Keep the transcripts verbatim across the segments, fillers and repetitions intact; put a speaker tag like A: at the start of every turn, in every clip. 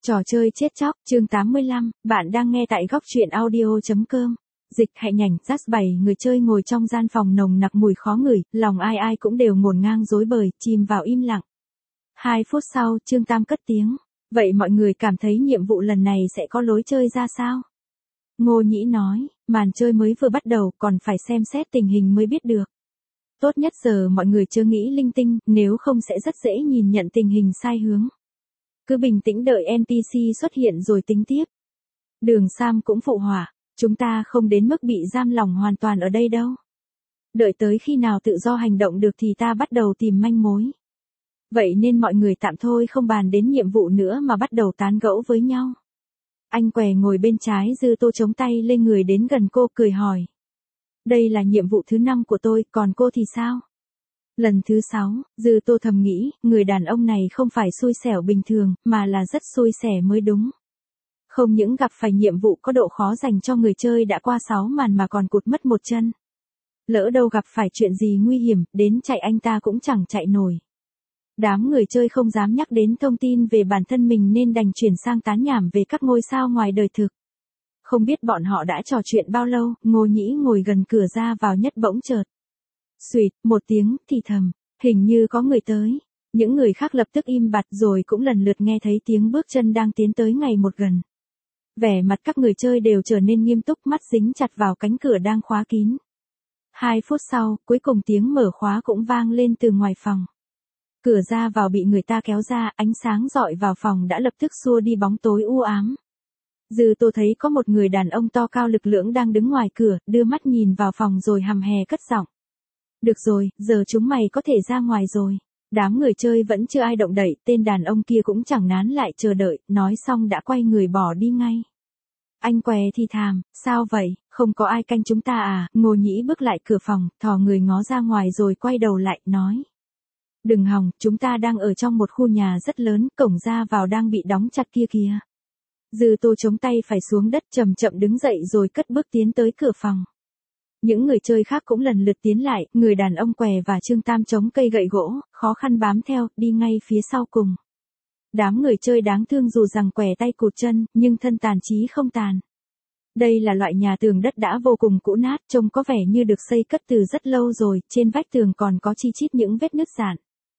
A: Trò chơi chết chóc, chương tám mươi lăm, bạn đang nghe tại góc truyện audio.com. Dịch Hạnh Nhảnh, dắt bảy người chơi ngồi trong gian phòng nồng nặc mùi khó ngửi, lòng ai ai cũng đều ngổn ngang rối bời, chìm vào im lặng. Hai phút sau, Trương Tam cất tiếng. Vậy mọi người cảm thấy nhiệm vụ lần này sẽ có lối chơi ra sao? Ngô Nhĩ nói, màn chơi mới vừa bắt đầu, còn phải xem xét tình hình mới biết được. Tốt nhất giờ mọi người chớ nghĩ linh tinh, nếu không sẽ rất dễ nhìn nhận tình hình sai hướng. Cứ bình tĩnh đợi en pê xê xuất hiện rồi tính tiếp. Đường Sam cũng phụ họa, chúng ta không đến mức bị giam lỏng hoàn toàn ở đây đâu. Đợi tới khi nào tự do hành động được thì ta bắt đầu tìm manh mối. Vậy nên mọi người tạm thôi không bàn đến nhiệm vụ nữa mà bắt đầu tán gẫu với nhau. Anh Què ngồi bên trái Dư Tô chống tay lên người đến gần cô cười hỏi. Đây là nhiệm vụ thứ năm của tôi, còn cô thì sao? Lần thứ sáu, Dư Tô thầm nghĩ, người đàn ông này không phải xui xẻo bình thường, mà là rất xui xẻ mới đúng. Không những gặp phải nhiệm vụ có độ khó dành cho người chơi đã qua sáu màn mà còn cụt mất một chân. Lỡ đâu gặp phải chuyện gì nguy hiểm, đến chạy anh ta cũng chẳng chạy nổi. Đám người chơi không dám nhắc đến thông tin về bản thân mình nên đành chuyển sang tán nhảm về các ngôi sao ngoài đời thực. Không biết bọn họ đã trò chuyện bao lâu, Ngô Nhĩ ngồi gần cửa ra vào nhất bỗng chợt. Xuỵt, một tiếng, thì thầm, hình như có người tới. Những người khác lập tức im bặt rồi cũng lần lượt nghe thấy tiếng bước chân đang tiến tới ngày một gần. Vẻ mặt các người chơi đều trở nên nghiêm túc, mắt dính chặt vào cánh cửa đang khóa kín. Hai phút sau, cuối cùng tiếng mở khóa cũng vang lên từ ngoài phòng. Cửa ra vào bị người ta kéo ra, ánh sáng rọi vào phòng đã lập tức xua đi bóng tối u ám. Dư Tô thấy có một người đàn ông to cao lực lưỡng đang đứng ngoài cửa, đưa mắt nhìn vào phòng rồi hằm hè cất giọng. Được rồi, giờ chúng mày có thể ra ngoài rồi. Đám người chơi vẫn chưa ai động đậy, tên đàn ông kia cũng chẳng nán lại chờ đợi, nói xong đã quay người bỏ đi ngay. Anh Què thì thàm, sao vậy, không có ai canh chúng ta à? Ngô Nhĩ bước lại cửa phòng, thò người ngó ra ngoài rồi quay đầu lại, nói. Đừng hòng, chúng ta đang ở trong một khu nhà rất lớn, cổng ra vào đang bị đóng chặt kia kìa. Dư Tô chống tay phải xuống đất chậm chậm đứng dậy rồi cất bước tiến tới cửa phòng. Những người chơi khác cũng lần lượt tiến lại, người đàn ông Què và Trương Tam chống cây gậy gỗ, khó khăn bám theo, đi ngay phía sau cùng. Đám người chơi đáng thương dù rằng Què tay cụt chân, nhưng thân tàn chí không tàn. Đây là loại nhà tường đất đã vô cùng cũ nát, trông có vẻ như được xây cất từ rất lâu rồi, trên vách tường còn có chi chít những vết nứt rạn.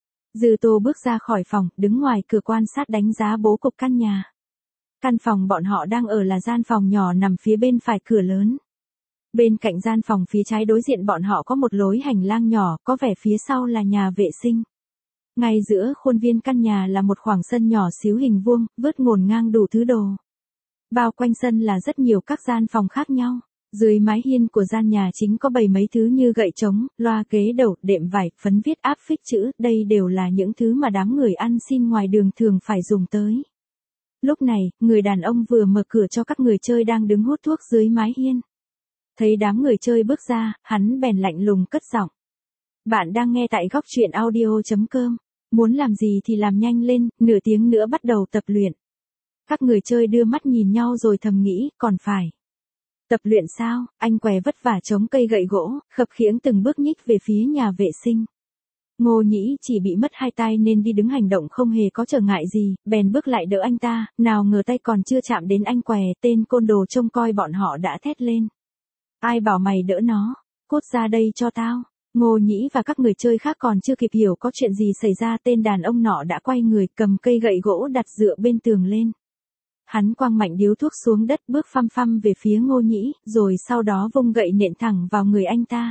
A: Dư Tô bước ra khỏi phòng, đứng ngoài cửa quan sát đánh giá bố cục căn nhà. Căn phòng bọn họ đang ở là gian phòng nhỏ nằm phía bên phải cửa lớn. Bên cạnh gian phòng phía trái đối diện bọn họ có một lối hành lang nhỏ, có vẻ phía sau là nhà vệ sinh. Ngay giữa khuôn viên căn nhà là một khoảng sân nhỏ xíu hình vuông, vớt ngổn ngang đủ thứ đồ. Bao quanh sân là rất nhiều các gian phòng khác nhau. Dưới mái hiên của gian nhà chính có bày mấy thứ như gậy trống, loa ghế đầu, đệm vải, phấn viết áp phích chữ, đây đều là những thứ mà đám người ăn xin ngoài đường thường phải dùng tới. Lúc này, người đàn ông vừa mở cửa cho các người chơi đang đứng hút thuốc dưới mái hiên. Thấy đám người chơi bước ra, hắn bèn lạnh lùng cất giọng. Bạn đang nghe tại góc truyện audio.com. Muốn làm gì thì làm nhanh lên, nửa tiếng nữa bắt đầu tập luyện. Các người chơi đưa mắt nhìn nhau rồi thầm nghĩ, còn phải. Tập luyện sao? Anh Què vất vả chống cây gậy gỗ, khập khiễng từng bước nhích về phía nhà vệ sinh. Ngô Nhĩ chỉ bị mất hai tay nên đi đứng hành động không hề có trở ngại gì, bèn bước lại đỡ anh ta, nào ngờ tay còn chưa chạm đến anh Què, tên côn đồ trông coi bọn họ đã thét lên. Ai bảo mày đỡ nó? Cút ra đây cho tao. Ngô Nhĩ và các người chơi khác còn chưa kịp hiểu có chuyện gì xảy ra, tên đàn ông nọ đã quay người cầm cây gậy gỗ đặt dựa bên tường lên. Hắn quăng mạnh điếu thuốc xuống đất, bước phăm phăm về phía Ngô Nhĩ, rồi sau đó vung gậy nện thẳng vào người anh ta.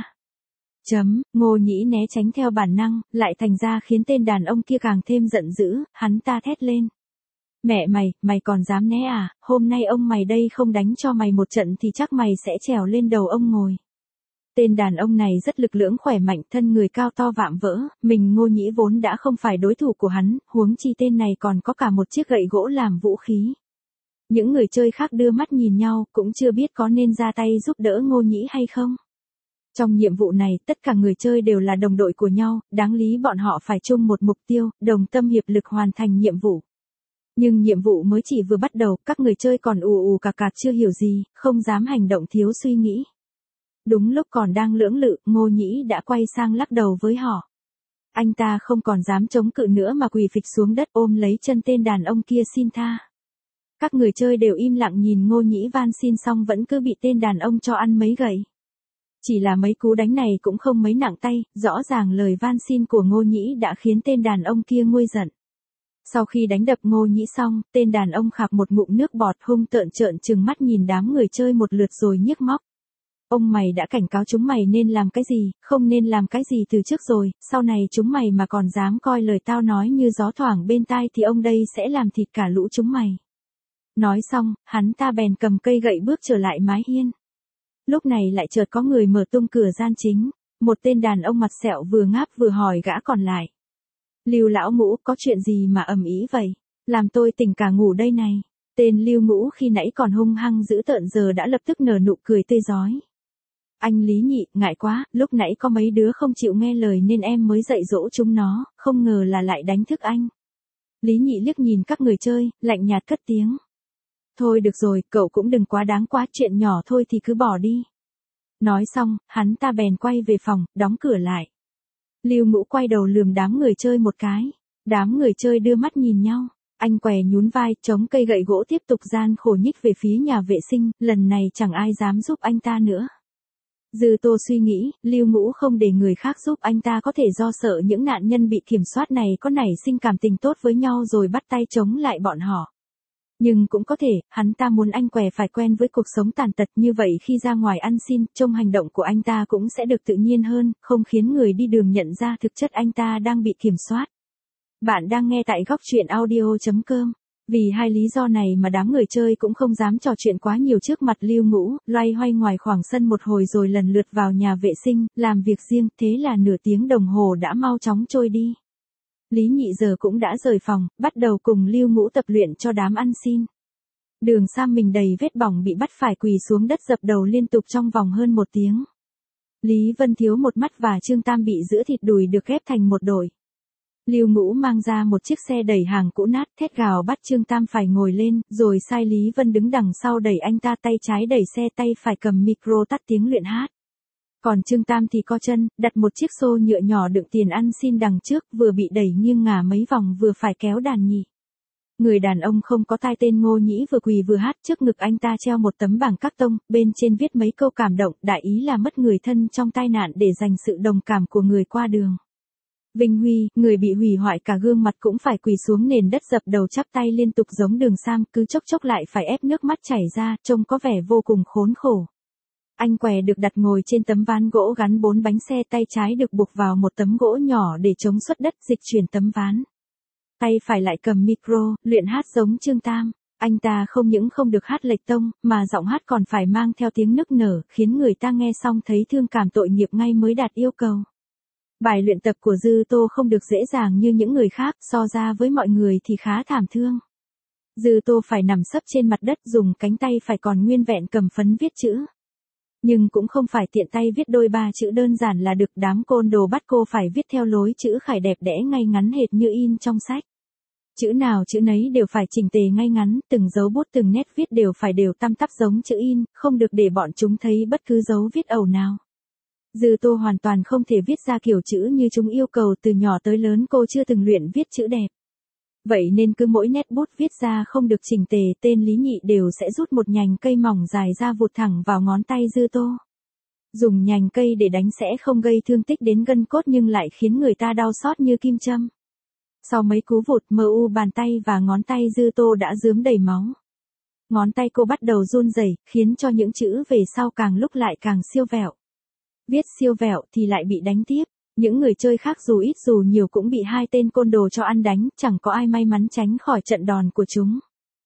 A: Chấm, Ngô Nhĩ né tránh theo bản năng, lại thành ra khiến tên đàn ông kia càng thêm giận dữ, hắn ta thét lên. Mẹ mày, mày còn dám né à, hôm nay ông mày đây không đánh cho mày một trận thì chắc mày sẽ trèo lên đầu ông ngồi. Tên đàn ông này rất lực lưỡng khỏe mạnh, thân người cao to vạm vỡ, mình Ngô Nhĩ vốn đã không phải đối thủ của hắn, huống chi tên này còn có cả một chiếc gậy gỗ làm vũ khí. Những người chơi khác đưa mắt nhìn nhau, cũng chưa biết có nên ra tay giúp đỡ Ngô Nhĩ hay không. Trong nhiệm vụ này, tất cả người chơi đều là đồng đội của nhau, đáng lý bọn họ phải chung một mục tiêu, đồng tâm hiệp lực hoàn thành nhiệm vụ. Nhưng nhiệm vụ mới chỉ vừa bắt đầu, các người chơi còn ù ù cạc cạc chưa hiểu gì, không dám hành động thiếu suy nghĩ. Đúng lúc còn đang lưỡng lự, Ngô Nhĩ đã quay sang lắc đầu với họ. Anh ta không còn dám chống cự nữa mà quỳ phịch xuống đất ôm lấy chân tên đàn ông kia xin tha. Các người chơi đều im lặng nhìn Ngô Nhĩ van xin xong vẫn cứ bị tên đàn ông cho ăn mấy gậy. Chỉ là mấy cú đánh này cũng không mấy nặng tay, rõ ràng lời van xin của Ngô Nhĩ đã khiến tên đàn ông kia nguôi giận. Sau khi đánh đập Ngô Nhĩ xong, tên đàn ông khạc một ngụm nước bọt hung tợn trợn trừng mắt nhìn đám người chơi một lượt rồi nhức móc. Ông mày đã cảnh cáo chúng mày nên làm cái gì, không nên làm cái gì từ trước rồi, sau này chúng mày mà còn dám coi lời tao nói như gió thoảng bên tai thì ông đây sẽ làm thịt cả lũ chúng mày. Nói xong, hắn ta bèn cầm cây gậy bước trở lại mái hiên. Lúc này lại chợt có người mở tung cửa gian chính, một tên đàn ông mặt sẹo vừa ngáp vừa hỏi gã còn lại. Lưu lão ngũ, có chuyện gì mà ầm ĩ vậy? Làm tôi tỉnh cả ngủ đây này. Tên Lưu Ngũ khi nãy còn hung hăng dữ tợn giờ đã lập tức nở nụ cười tươi rói. Anh Lý Nhị, ngại quá, lúc nãy có mấy đứa không chịu nghe lời nên em mới dạy dỗ chúng nó, không ngờ là lại đánh thức anh. Lý Nhị liếc nhìn các người chơi, lạnh nhạt cất tiếng. Thôi được rồi, cậu cũng đừng quá đáng quá, chuyện nhỏ thôi thì cứ bỏ đi. Nói xong, hắn ta bèn quay về phòng, đóng cửa lại. Lưu Ngũ quay đầu lườm đám người chơi một cái. Đám người chơi đưa mắt nhìn nhau. Anh què nhún vai, chống cây gậy gỗ tiếp tục gian khổ nhích về phía nhà vệ sinh, lần này chẳng ai dám giúp anh ta nữa. Dư Tô suy nghĩ, Lưu Ngũ không để người khác giúp anh ta có thể do sợ những nạn nhân bị kiểm soát này có nảy sinh cảm tình tốt với nhau rồi bắt tay chống lại bọn họ. Nhưng cũng có thể, hắn ta muốn anh què phải quen với cuộc sống tàn tật như vậy khi ra ngoài ăn xin, trông hành động của anh ta cũng sẽ được tự nhiên hơn, không khiến người đi đường nhận ra thực chất anh ta đang bị kiểm soát. Bạn đang nghe tại góc truyện audio chấm com. Vì hai lý do này mà đám người chơi cũng không dám trò chuyện quá nhiều trước mặt Lưu Ngũ, loay hoay ngoài khoảng sân một hồi rồi lần lượt vào nhà vệ sinh, làm việc riêng, thế là nửa tiếng đồng hồ đã mau chóng trôi đi. Lý Nhị giờ cũng đã rời phòng, bắt đầu cùng Lưu Ngũ tập luyện cho đám ăn xin. Đường Sam mình đầy vết bỏng bị bắt phải quỳ xuống đất dập đầu liên tục trong vòng hơn một tiếng. Lý Vân Thiếu một mắt và Trương Tam bị giữa thịt đùi được ghép thành một đội. Lưu Ngũ mang ra một chiếc xe đẩy hàng cũ nát, thét gào bắt Trương Tam phải ngồi lên, rồi sai Lý Vân đứng đằng sau đẩy anh ta, tay trái đẩy xe, tay phải cầm micro tắt tiếng luyện hát. Còn Trương Tam thì co chân, đặt một chiếc xô nhựa nhỏ đựng tiền ăn xin đằng trước, vừa bị đẩy nghiêng ngả mấy vòng vừa phải kéo đàn nhị. Người đàn ông không có tai tên Ngô Nhĩ vừa quỳ vừa hát, trước ngực anh ta treo một tấm bảng các tông, bên trên viết mấy câu cảm động, đại ý là mất người thân trong tai nạn để dành sự đồng cảm của người qua đường. Vinh Huy, người bị hủy hoại cả gương mặt cũng phải quỳ xuống nền đất dập đầu chắp tay liên tục giống Đường Sam, cứ chốc chốc lại phải ép nước mắt chảy ra, trông có vẻ vô cùng khốn khổ. Anh què được đặt ngồi trên tấm ván gỗ gắn bốn bánh xe, tay trái được buộc vào một tấm gỗ nhỏ để chống xuất đất dịch chuyển tấm ván. Tay phải lại cầm micro, luyện hát giống Trương Tam. Anh ta không những không được hát lệch tông, mà giọng hát còn phải mang theo tiếng nức nở, khiến người ta nghe xong thấy thương cảm tội nghiệp ngay mới đạt yêu cầu. Bài luyện tập của Dư Tô không được dễ dàng như những người khác, so ra với mọi người thì khá thảm thương. Dư Tô phải nằm sấp trên mặt đất, dùng cánh tay phải còn nguyên vẹn cầm phấn viết chữ. Nhưng cũng không phải tiện tay viết đôi ba chữ đơn giản là được, đám côn đồ bắt cô phải viết theo lối chữ khải đẹp đẽ ngay ngắn hệt như in trong sách. Chữ nào chữ nấy đều phải chỉnh tề ngay ngắn, từng dấu bút từng nét viết đều phải đều tăm tắp giống chữ in, không được để bọn chúng thấy bất cứ dấu viết ẩu nào. Dư Tô hoàn toàn không thể viết ra kiểu chữ như chúng yêu cầu, từ nhỏ tới lớn cô chưa từng luyện viết chữ đẹp. Vậy nên cứ mỗi nét bút viết ra không được chỉnh tề, tên Lý Nhị đều sẽ rút một nhành cây mỏng dài ra vụt thẳng vào ngón tay Dư Tô. Dùng nhành cây để đánh sẽ không gây thương tích đến gân cốt nhưng lại khiến người ta đau xót như kim châm. Sau mấy cú vụt, mờ u bàn tay và ngón tay Dư Tô đã rướm đầy máu. Ngón tay cô bắt đầu run rẩy, khiến cho những chữ về sau càng lúc lại càng siêu vẹo. Viết siêu vẹo thì lại bị đánh tiếp. Những người chơi khác dù ít dù nhiều cũng bị hai tên côn đồ cho ăn đánh, chẳng có ai may mắn tránh khỏi trận đòn của chúng.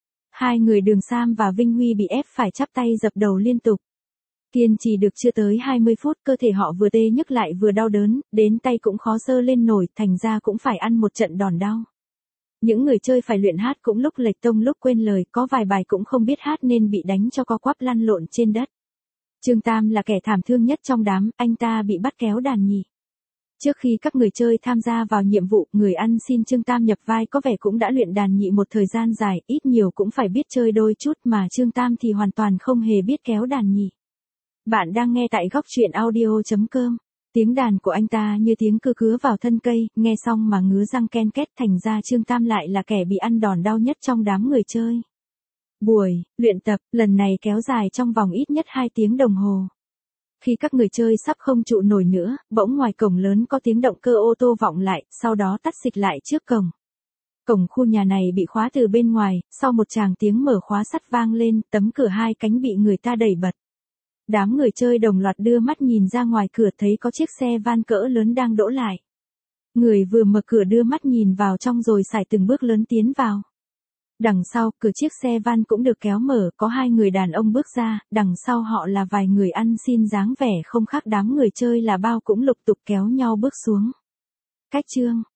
A: Hai người Đường Sam và Vinh Huy bị ép phải chắp tay dập đầu liên tục. Kiên trì được chưa tới hai mươi phút, cơ thể họ vừa tê nhức lại vừa đau đớn, đến tay cũng khó giơ lên nổi, thành ra cũng phải ăn một trận đòn đau. Những người chơi phải luyện hát cũng lúc lệch tông lúc quên lời, có vài bài cũng không biết hát nên bị đánh cho co quắp lăn lộn trên đất. Trương Tam là kẻ thảm thương nhất trong đám, anh ta bị bắt kéo đàn nhị. Trước khi các người chơi tham gia vào nhiệm vụ, người ăn xin Trương Tam nhập vai có vẻ cũng đã luyện đàn nhị một thời gian dài, ít nhiều cũng phải biết chơi đôi chút, mà Trương Tam thì hoàn toàn không hề biết kéo đàn nhị. Bạn đang nghe tại góc truyện audio chấm com. Tiếng đàn của anh ta như tiếng cưa cứa vào thân cây, nghe xong mà ngứa răng ken két, thành ra Trương Tam lại là kẻ bị ăn đòn đau nhất trong đám người chơi. Buổi luyện tập lần này kéo dài trong vòng ít nhất hai tiếng đồng hồ. Khi các người chơi sắp không trụ nổi nữa, bỗng ngoài cổng lớn có tiếng động cơ ô tô vọng lại, sau đó tắt xịt lại trước cổng. Cổng khu nhà này bị khóa từ bên ngoài, sau một tràng tiếng mở khóa sắt vang lên, tấm cửa hai cánh bị người ta đẩy bật. Đám người chơi đồng loạt đưa mắt nhìn ra ngoài cửa thấy có chiếc xe van cỡ lớn đang đỗ lại. Người vừa mở cửa đưa mắt nhìn vào trong rồi sải từng bước lớn tiến vào. Đằng sau, cửa chiếc xe van cũng được kéo mở, có hai người đàn ông bước ra, đằng sau họ là vài người ăn xin dáng vẻ không khác đám người chơi là bao cũng lục tục kéo nhau bước xuống. Cách chương